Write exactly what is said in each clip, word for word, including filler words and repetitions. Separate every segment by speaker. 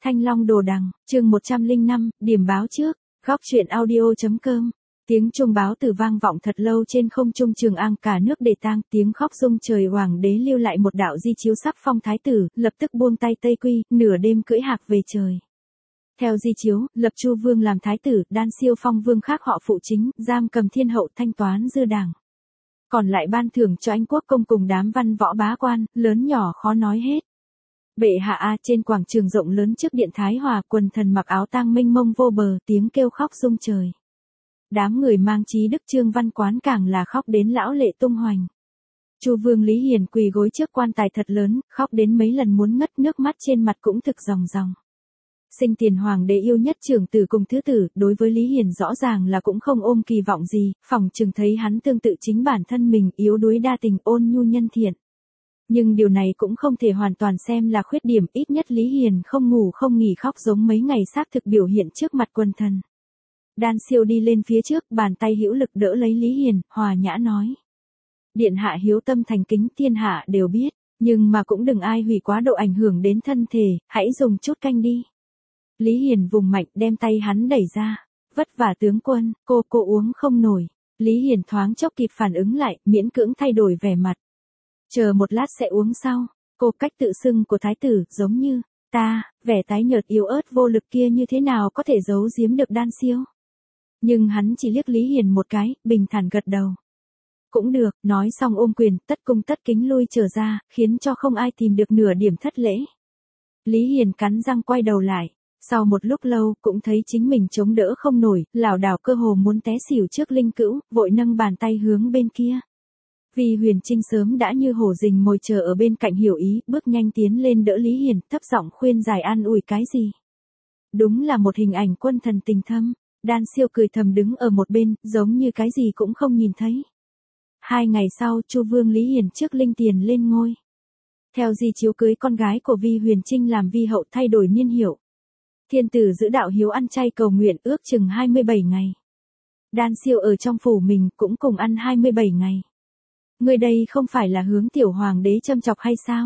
Speaker 1: Thanh Long Đồ Đằng, chương một trăm lẻ năm, điểm báo trước, góc truyện audio.com. Tiếng chuông báo tử vang vọng thật lâu trên không trung Trường An, cả nước để tang, tiếng khóc rung trời. Hoàng đế lưu lại một đạo di chiếu sắc phong thái tử, lập tức buông tay Tây Quy, nửa đêm cưỡi hạc về trời. Theo di chiếu, lập Chu Vương làm thái tử, Đan Siêu phong vương khác họ phụ chính, giam cầm thiên hậu, thanh toán dư đảng. Còn lại ban thưởng cho anh quốc công cùng đám văn võ bá quan, lớn nhỏ khó nói hết. Bệ hạ a, trên quảng trường rộng lớn trước điện Thái Hòa, quần thần mặc áo tang mênh mông vô bờ, tiếng kêu khóc rung trời. Đám người mang chí đức Trương Văn Quán càng là khóc đến lão lệ tung hoành. Chu Vương Lý Hiền quỳ gối trước quan tài thật lớn, khóc đến mấy lần muốn ngất, nước mắt trên mặt cũng thực ròng ròng. Sinh tiền hoàng đế yêu nhất trưởng tử cùng thứ tử, đối với Lý Hiền rõ ràng là cũng không ôm kỳ vọng gì, phỏng chừng thấy hắn tương tự chính bản thân mình, yếu đuối đa tình, ôn nhu nhân thiện. Nhưng điều này cũng không thể hoàn toàn xem là khuyết điểm, ít nhất Lý Hiền không ngủ không nghỉ khóc giống mấy ngày xác thực biểu hiện trước mặt quần thần. Đan Siêu đi lên phía trước, bàn tay hữu lực đỡ lấy Lý Hiền, hòa nhã nói. Điện hạ hiếu tâm thành kính, thiên hạ đều biết, nhưng mà cũng đừng ai hủy quá độ ảnh hưởng đến thân thể, hãy dùng chút canh đi. Lý Hiền vùng mạnh đem tay hắn đẩy ra. Vất vả tướng quân, cô cô uống không nổi. Lý Hiền thoáng chốc kịp phản ứng lại, miễn cưỡng thay đổi vẻ mặt. Chờ một lát sẽ uống sau. Cô cách tự xưng của thái tử, giống như, ta, vẻ tái nhợt yếu ớt vô lực kia như thế nào có thể giấu giếm được Đan Siêu. Nhưng hắn chỉ liếc Lý Hiền một cái, bình thản gật đầu. Cũng được, nói xong ôm quyền, tất cung tất kính lui trở ra, khiến cho không ai tìm được nửa điểm thất lễ. Lý Hiền cắn răng quay đầu lại. Sau một lúc lâu, cũng thấy chính mình chống đỡ không nổi, lảo đảo cơ hồ muốn té xỉu trước linh cữu, vội nâng bàn tay hướng bên kia. Vì Huyền Trinh sớm đã như hổ rình mồi chờ ở bên cạnh hiểu ý, bước nhanh tiến lên đỡ Lý Hiền, thấp giọng khuyên giải an ủi cái gì. Đúng là một hình ảnh quân thần tình thâm. Đan Siêu cười thầm đứng ở một bên, giống như cái gì cũng không nhìn thấy. Hai ngày sau, Chu Vương Lý Hiền trước linh tiền lên ngôi. Theo di chiếu cưới con gái của Vi Huyền Trinh làm vi hậu, thay đổi niên hiệu. Thiên tử giữ đạo hiếu ăn chay cầu nguyện ước chừng hai mươi bảy ngày. Đan Siêu ở trong phủ mình cũng cùng ăn hai mươi bảy ngày. Người đây không phải là hướng tiểu hoàng đế châm chọc hay sao?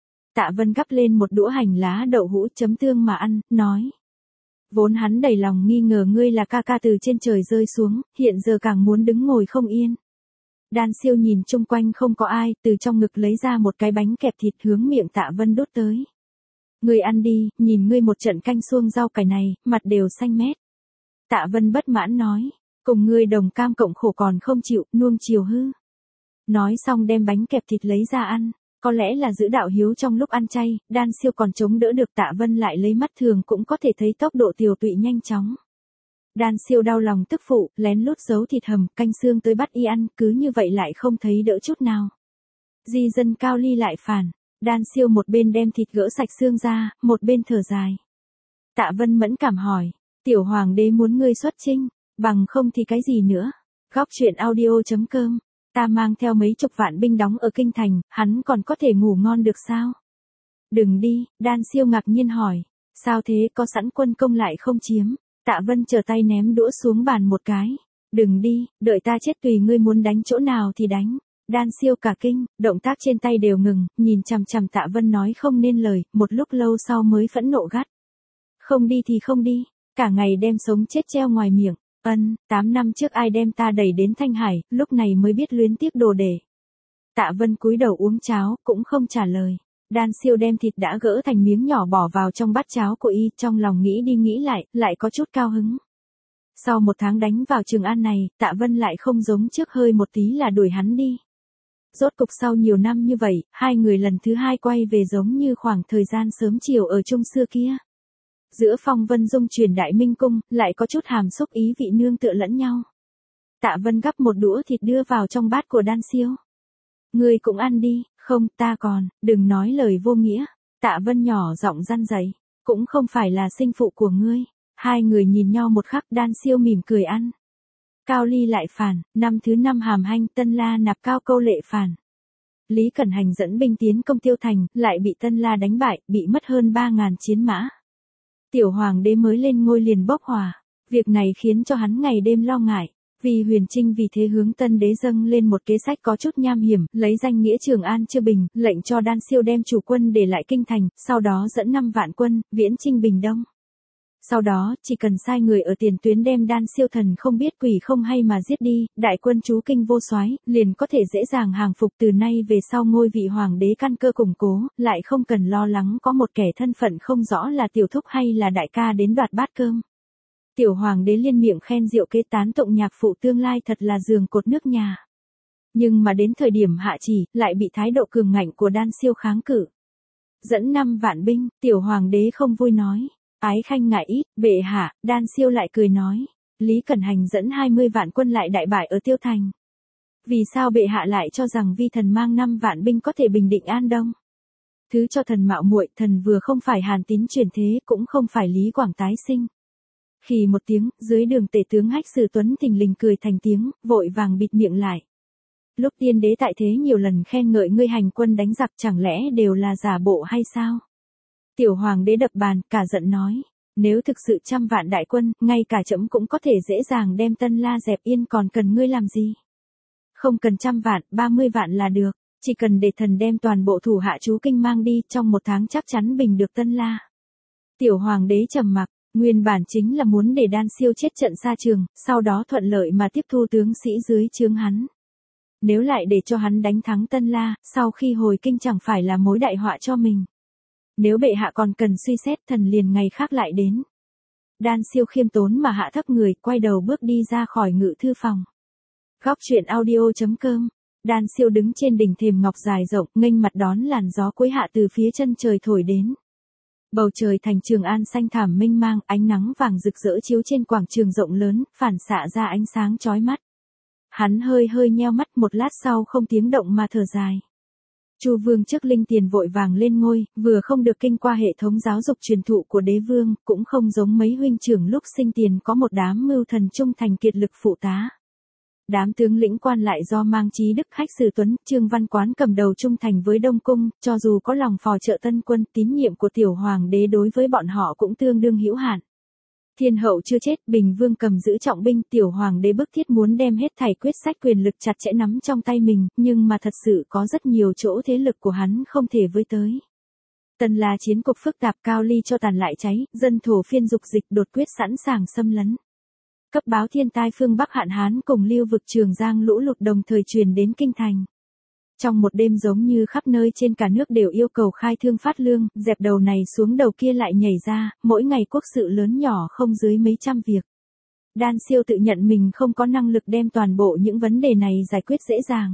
Speaker 1: Tạ Vân gắp lên một đũa hành lá đậu hũ chấm tương mà ăn, nói. Vốn hắn đầy lòng nghi ngờ ngươi là ca ca từ trên trời rơi xuống, hiện giờ càng muốn đứng ngồi không yên. Đan Siêu nhìn chung quanh không có ai, từ trong ngực lấy ra một cái bánh kẹp thịt hướng miệng Tạ Vân đút tới. Ngươi ăn đi, nhìn ngươi một trận canh xuông rau cải này, mặt đều xanh mét. Tạ Vân bất mãn nói, cùng ngươi đồng cam cộng khổ còn không chịu, nuông chiều hư. Nói xong đem bánh kẹp thịt lấy ra ăn, có lẽ là giữ đạo hiếu trong lúc ăn chay, Đan Siêu còn chống đỡ được. Tạ Vân lại lấy mắt thường cũng có thể thấy tốc độ tiều tụy nhanh chóng. Đan Siêu đau lòng tức phụ, lén lút giấu thịt hầm, canh xương tới bắt y ăn, cứ như vậy lại không thấy đỡ chút nào. Di dân Cao Ly lại phản. Đan Siêu một bên đem thịt gỡ sạch xương ra, một bên thở dài. Tạ Vân mẫn cảm hỏi, tiểu hoàng đế muốn ngươi xuất chinh, bằng không thì cái gì nữa. Góc truyện audio.com, ta mang theo mấy chục vạn binh đóng ở kinh thành, hắn còn có thể ngủ ngon được sao? Đừng đi, Đan Siêu ngạc nhiên hỏi, sao thế, có sẵn quân công lại không chiếm? Tạ Vân trở tay ném đũa xuống bàn một cái. Đừng đi, đợi ta chết tùy ngươi muốn đánh chỗ nào thì đánh. Đan Siêu cả kinh, động tác trên tay đều ngừng, nhìn chằm chằm Tạ Vân nói không nên lời, một lúc lâu sau mới phẫn nộ gắt. Không đi thì không đi, cả ngày đem sống chết treo ngoài miệng. Ân, tám năm trước ai đem ta đẩy đến Thanh Hải, lúc này mới biết luyến tiếc đồ để. Tạ Vân cúi đầu uống cháo, cũng không trả lời. Đan Siêu đem thịt đã gỡ thành miếng nhỏ bỏ vào trong bát cháo của y, trong lòng nghĩ đi nghĩ lại, lại có chút cao hứng. Sau một tháng đánh vào Trường An này, Tạ Vân lại không giống trước hơi một tí là đuổi hắn đi. Rốt cục sau nhiều năm như vậy, hai người lần thứ hai quay về giống như khoảng thời gian sớm chiều ở chung xưa kia. Giữa phong vân dung truyền đại minh cung, lại có chút hàm xúc ý vị nương tựa lẫn nhau. Tạ Vân gắp một đũa thịt đưa vào trong bát của Đan Siêu. Ngươi cũng ăn đi, không, ta còn, đừng nói lời vô nghĩa. Tạ Vân nhỏ giọng răn dạy, cũng không phải là sinh phụ của ngươi. Hai người nhìn nhau một khắc, Đan Siêu mỉm cười ăn. Cao Ly lại phản, năm thứ năm hàm hanh, Tân La nạp Cao Câu lệ phản. Lý Cẩn Hành dẫn binh tiến công Tiêu Thành, lại bị Tân La đánh bại, bị mất hơn ba ngàn chiến mã. Tiểu hoàng đế mới lên ngôi liền bốc hỏa, việc này khiến cho hắn ngày đêm lo ngại. Vì Huyền Trinh vì thế hướng Tân Đế dâng lên một kế sách có chút nham hiểm, lấy danh nghĩa Trường An Chư Bình, lệnh cho Đan Siêu đem chủ quân để lại kinh thành, sau đó dẫn năm vạn quân, viễn chinh Bình Đông. Sau đó, chỉ cần sai người ở tiền tuyến đem Đan Siêu thần không biết quỷ không hay mà giết đi, đại quân trú kinh vô soái, liền có thể dễ dàng hàng phục, từ nay về sau ngôi vị hoàng đế căn cơ củng cố, lại không cần lo lắng có một kẻ thân phận không rõ là tiểu thúc hay là đại ca đến đoạt bát cơm. Tiểu hoàng đế liên miệng khen diệu kế tán tụng nhạc phụ tương lai thật là giường cột nước nhà. Nhưng mà đến thời điểm hạ chỉ, lại bị thái độ cường ngạnh của Đan Siêu kháng cự. Dẫn năm vạn binh, tiểu hoàng đế không vui nói. Ái khanh ngại ít, bệ hạ. Đan Siêu lại cười nói. Lý Cẩn Hành dẫn hai mươi vạn quân lại đại bại ở Tiêu Thành. Vì sao bệ hạ lại cho rằng vi thần mang năm vạn binh có thể bình định An Đông? Thứ cho thần mạo muội, thần vừa không phải Hàn Tín truyền thế, cũng không phải Lý Quảng tái sinh. Khì một tiếng, dưới đường tể tướng Hách Sử Tuấn thình lình cười thành tiếng, vội vàng bịt miệng lại. Lúc tiên đế tại thế nhiều lần khen ngợi ngươi hành quân đánh giặc, chẳng lẽ đều là giả bộ hay sao? Tiểu hoàng đế đập bàn, cả giận nói. Nếu thực sự trăm vạn đại quân, ngay cả trẫm cũng có thể dễ dàng đem Tân La dẹp yên, còn cần ngươi làm gì? Không cần trăm vạn, ba mươi vạn là được. Chỉ cần để thần đem toàn bộ thủ hạ trú kinh mang đi, trong một tháng chắc chắn bình được Tân La. Tiểu hoàng đế trầm mặc. Nguyên bản chính là muốn để Đan Siêu chết trận xa trường, sau đó thuận lợi mà tiếp thu tướng sĩ dưới trướng hắn. Nếu lại để cho hắn đánh thắng Tân La, sau khi hồi kinh chẳng phải là mối đại họa cho mình. Nếu bệ hạ còn cần suy xét, thần liền ngày khác lại đến. Đan Siêu khiêm tốn mà hạ thấp người, quay đầu bước đi ra khỏi ngự thư phòng. Góc truyện audio chấm com. Đan Siêu đứng trên đỉnh thềm ngọc dài rộng, nghênh mặt đón làn gió cuối hạ từ phía chân trời thổi đến. Bầu trời thành Trường An xanh thảm mênh mang, ánh nắng vàng rực rỡ chiếu trên quảng trường rộng lớn, phản xạ ra ánh sáng chói mắt. Hắn hơi hơi nheo mắt, một lát sau không tiếng động mà thở dài. Chu Vương trước linh tiền vội vàng lên ngôi, vừa không được kinh qua hệ thống giáo dục truyền thụ của đế vương, cũng không giống mấy huynh trưởng lúc sinh tiền có một đám mưu thần trung thành kiệt lực phụ tá. Đám tướng lĩnh quan lại do mang chí đức Hách Sử Tuấn, Trương Văn Quán cầm đầu trung thành với Đông Cung, cho dù có lòng phò trợ tân quân, tín nhiệm của tiểu hoàng đế đối với bọn họ cũng tương đương hữu hạn. Thiên hậu chưa chết, Bình Vương cầm giữ trọng binh, tiểu hoàng đế bức thiết muốn đem hết thảy quyết sách quyền lực chặt chẽ nắm trong tay mình, nhưng mà thật sự có rất nhiều chỗ thế lực của hắn không thể với tới. Tân La chiến cục phức tạp, Cao Ly cho tàn lại cháy, dân thổ phiên dục dịch đột quyết sẵn sàng xâm lấn. Cấp báo thiên tai phương Bắc hạn hán cùng lưu vực Trường Giang lũ lụt đồng thời truyền đến kinh thành. Trong một đêm giống như khắp nơi trên cả nước đều yêu cầu khai thương phát lương, dẹp đầu này xuống đầu kia lại nhảy ra, mỗi ngày quốc sự lớn nhỏ không dưới mấy trăm việc. Đan Siêu tự nhận mình không có năng lực đem toàn bộ những vấn đề này giải quyết dễ dàng.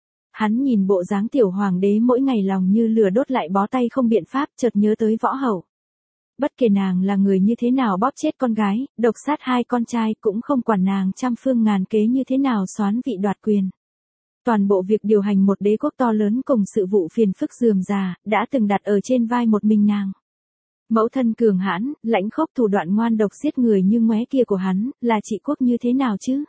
Speaker 1: Hắn nhìn bộ dáng tiểu hoàng đế mỗi ngày lòng như lửa đốt lại bó tay không biện pháp, chợt nhớ tới Võ Hậu. Bất kể nàng là người như thế nào bóp chết con gái, độc sát hai con trai, cũng không quản nàng trăm phương ngàn kế như thế nào xoán vị đoạt quyền. Toàn bộ việc điều hành một đế quốc to lớn cùng sự vụ phiền phức rườm rà, đã từng đặt ở trên vai một mình nàng. Mẫu thân cường hãn, lãnh khốc thủ đoạn ngoan độc giết người như ngoé kia của hắn, là trị quốc như thế nào chứ?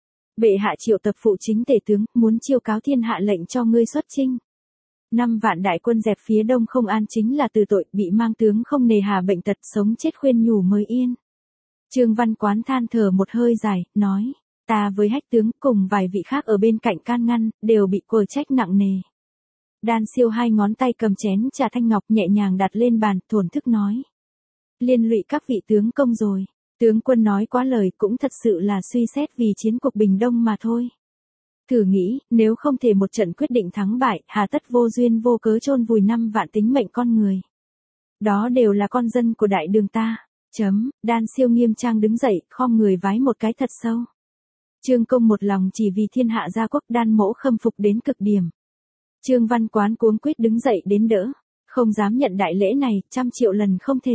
Speaker 1: Bệ hạ triệu tập phụ chính tể tướng, muốn chiêu cáo thiên hạ lệnh cho ngươi xuất chinh. Năm vạn đại quân dẹp phía đông không an chính là từ tội, bị mang tướng không nề hà bệnh tật, sống chết khuyên nhủ mới yên. Trương Văn Quán than thở một hơi dài, nói, ta với Hách tướng cùng vài vị khác ở bên cạnh can ngăn, đều bị quở trách nặng nề. Đan Siêu hai ngón tay cầm chén trà thanh ngọc nhẹ nhàng đặt lên bàn, thổn thức nói. Liên lụy các vị tướng công rồi, tướng quân nói quá lời, cũng thật sự là suy xét vì chiến cuộc Bình Đông mà thôi. Thử nghĩ, nếu không thể một trận quyết định thắng bại, hà tất vô duyên vô cớ chôn vùi năm vạn tính mệnh con người. Đó đều là con dân của đại đường ta. Chấm, Đan Siêu nghiêm trang đứng dậy, khom người vái một cái thật sâu. Trương Công một lòng chỉ vì thiên hạ gia quốc, Đan mỗ khâm phục đến cực điểm. Trương Văn Quán cuống quýt đứng dậy đến đỡ, không dám nhận đại lễ này, trăm triệu lần không thể.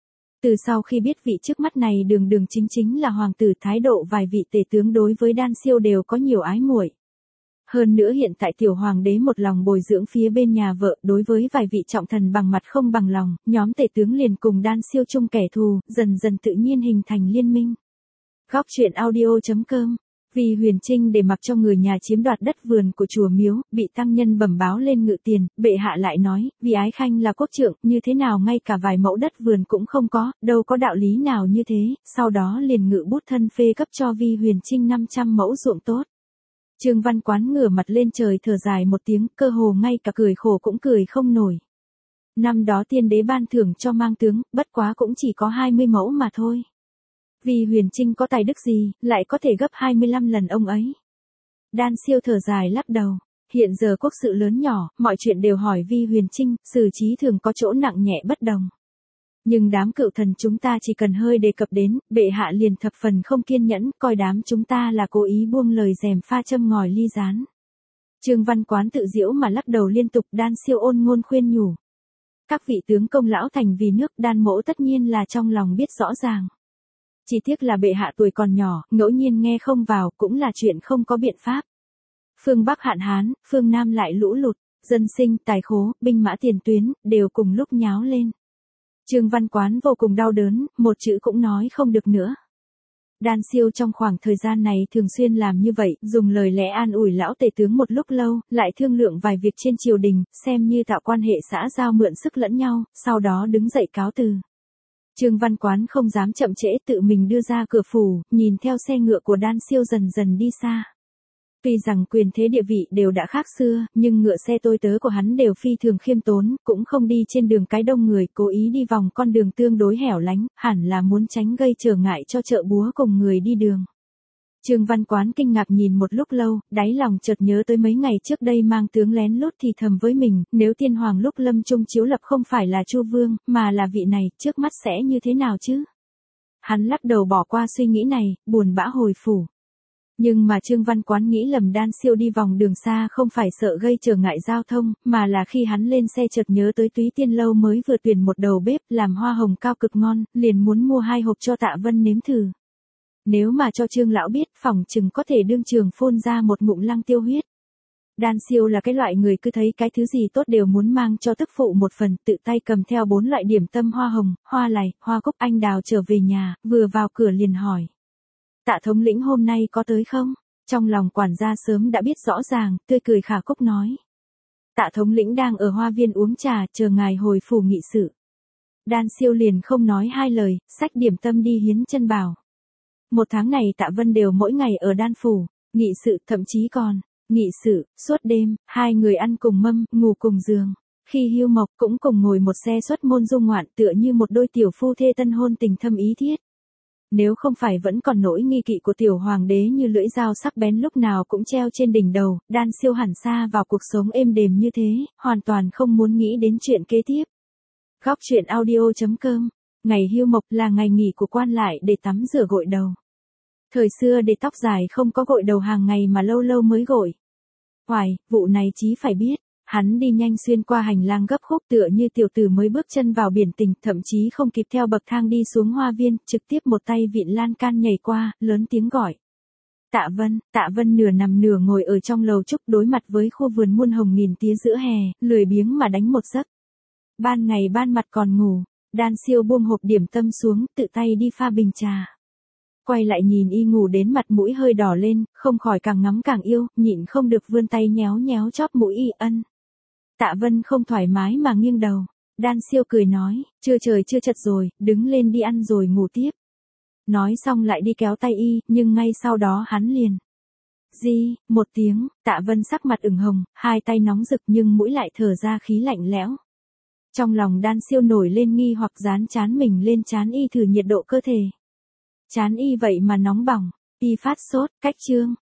Speaker 1: Từ sau khi biết vị trước mắt này đường đường chính chính là hoàng tử, thái độ vài vị tể tướng đối với Đan Siêu đều có nhiều ái muội. Hơn nữa hiện tại tiểu hoàng đế một lòng bồi dưỡng phía bên nhà vợ, đối với vài vị trọng thần bằng mặt không bằng lòng, nhóm tể tướng liền cùng Đan Siêu chung kẻ thù, dần dần tự nhiên hình thành liên minh. Góc truyện audio chấm com Vì Huyền Trinh để mặc cho người nhà chiếm đoạt đất vườn của chùa miếu, bị tăng nhân bẩm báo lên ngự tiền, bệ hạ lại nói, vì Ái Khanh là quốc trượng, như thế nào ngay cả vài mẫu đất vườn cũng không có, đâu có đạo lý nào như thế, sau đó liền ngự bút thân phê cấp cho Vi Huyền Trinh năm trăm mẫu ruộng tốt. Trương Văn Quán ngửa mặt lên trời thở dài một tiếng, cơ hồ ngay cả cười khổ cũng cười không nổi. Năm đó tiên đế ban thưởng cho mang tướng, bất quá cũng chỉ có hai mươi mẫu mà thôi. Vì Huyền Trinh có tài đức gì, lại có thể gấp hai mươi lăm lần ông ấy. Đan Siêu thở dài lắc đầu. Hiện giờ quốc sự lớn nhỏ, mọi chuyện đều hỏi Vi Huyền Trinh, xử trí thường có chỗ nặng nhẹ bất đồng. Nhưng đám cựu thần chúng ta chỉ cần hơi đề cập đến, bệ hạ liền thập phần không kiên nhẫn, coi đám chúng ta là cố ý buông lời rèm pha châm ngòi ly gián. Trương Văn Quán tự giễu mà lắc đầu liên tục. Đan Siêu ôn ngôn khuyên nhủ. Các vị tướng công lão thành vì nước, Đan mỗ tất nhiên là trong lòng biết rõ ràng. Chỉ tiếc là bệ hạ tuổi còn nhỏ, ngẫu nhiên nghe không vào cũng là chuyện không có biện pháp. Phương Bắc hạn hán, phương Nam lại lũ lụt, dân sinh, tài khố, binh mã tiền tuyến, đều cùng lúc nháo lên. Trương Văn Quán vô cùng đau đớn, một chữ cũng nói không được nữa. Đan Siêu trong khoảng thời gian này thường xuyên làm như vậy, dùng lời lẽ an ủi lão tể tướng một lúc lâu, lại thương lượng vài việc trên triều đình, xem như tạo quan hệ xã giao mượn sức lẫn nhau, sau đó đứng dậy cáo từ. Trương Văn Quán không dám chậm trễ, tự mình đưa ra cửa phủ, nhìn theo xe ngựa của Đan Siêu dần dần đi xa. Tuy rằng quyền thế địa vị đều đã khác xưa, nhưng ngựa xe tôi tớ của hắn đều phi thường khiêm tốn, cũng không đi trên đường cái đông người, cố ý đi vòng con đường tương đối hẻo lánh, hẳn là muốn tránh gây trở ngại cho chợ búa cùng người đi đường. Trương Văn Quán kinh ngạc nhìn một lúc lâu, đáy lòng chợt nhớ tới mấy ngày trước đây mang tướng lén lút thì thầm với mình, nếu tiên hoàng lúc lâm chung chiếu lập không phải là Chu Vương, mà là vị này, trước mắt sẽ như thế nào chứ? Hắn lắc đầu bỏ qua suy nghĩ này, buồn bã hồi phủ. Nhưng mà Trương Văn Quán nghĩ lầm Đan Siêu đi vòng đường xa không phải sợ gây trở ngại giao thông, mà là khi hắn lên xe chợt nhớ tới Túy Tiên Lâu mới vừa tuyển một đầu bếp làm hoa hồng cao cực ngon, liền muốn mua hai hộp cho Tạ Vân nếm thử. Nếu mà cho Trương lão biết, phỏng chừng có thể đương trường phun ra một ngụm lăng tiêu huyết. Đan Siêu là cái loại người cứ thấy cái thứ gì tốt đều muốn mang cho tức phụ một phần, tự tay cầm theo bốn loại điểm tâm hoa hồng, hoa lài, hoa cúc. Anh Đào trở về nhà, vừa vào cửa liền hỏi. Tạ thống lĩnh hôm nay có tới không? Trong lòng quản gia sớm đã biết rõ ràng, tươi cười khả cúc nói. Tạ thống lĩnh đang ở hoa viên uống trà, chờ ngài hồi phủ nghị sự. Đan Siêu liền không nói hai lời, xách điểm tâm đi hiến chân bảo. Một tháng này Tạ Vân đều mỗi ngày ở Đan phủ, nghị sự, thậm chí còn, nghị sự, suốt đêm, hai người ăn cùng mâm, ngủ cùng giường. Khi hưu mộc cũng cùng ngồi một xe xuất môn du ngoạn, tựa như một đôi tiểu phu thê tân hôn tình thâm ý thiết. Nếu không phải vẫn còn nỗi nghi kỵ của tiểu hoàng đế như lưỡi dao sắc bén lúc nào cũng treo trên đỉnh đầu, Đan Siêu hẳn xa vào cuộc sống êm đềm như thế, hoàn toàn không muốn nghĩ đến chuyện kế tiếp. Góc truyện audio chấm com. Ngày hưu mộc là ngày nghỉ của quan lại để tắm rửa gội đầu. Thời xưa để tóc dài không có gội đầu hàng ngày mà lâu lâu mới gội. Hoài, vụ này chí phải biết. Hắn đi nhanh xuyên qua hành lang gấp khúc tựa như tiểu tử mới bước chân vào biển tình, thậm chí không kịp theo bậc thang đi xuống hoa viên, trực tiếp một tay vịn lan can nhảy qua, lớn tiếng gọi. Tạ Vân, Tạ Vân nửa nằm nửa ngồi ở trong lầu trúc đối mặt với khu vườn muôn hồng nghìn tía giữa hè, lười biếng mà đánh một giấc. Ban ngày ban mặt còn ngủ, Đan Siêu buông hộp điểm tâm xuống, tự tay đi pha bình trà. Quay lại nhìn y ngủ đến mặt mũi hơi đỏ lên, không khỏi càng ngắm càng yêu, nhịn không được vươn tay nhéo nhéo chóp mũi y ân. Tạ Vân không thoải mái mà nghiêng đầu. Đan Siêu cười nói, chưa trời chưa chật rồi, đứng lên đi ăn rồi ngủ tiếp. Nói xong lại đi kéo tay y, nhưng ngay sau đó hắn liền. Di, một tiếng, Tạ Vân sắc mặt ửng hồng, hai tay nóng rực nhưng mũi lại thở ra khí lạnh lẽo. Trong lòng Đan Siêu nổi lên nghi hoặc dán chán mình lên chán y thử nhiệt độ cơ thể. Chán y vậy mà nóng bỏng, y phát sốt, cách chương.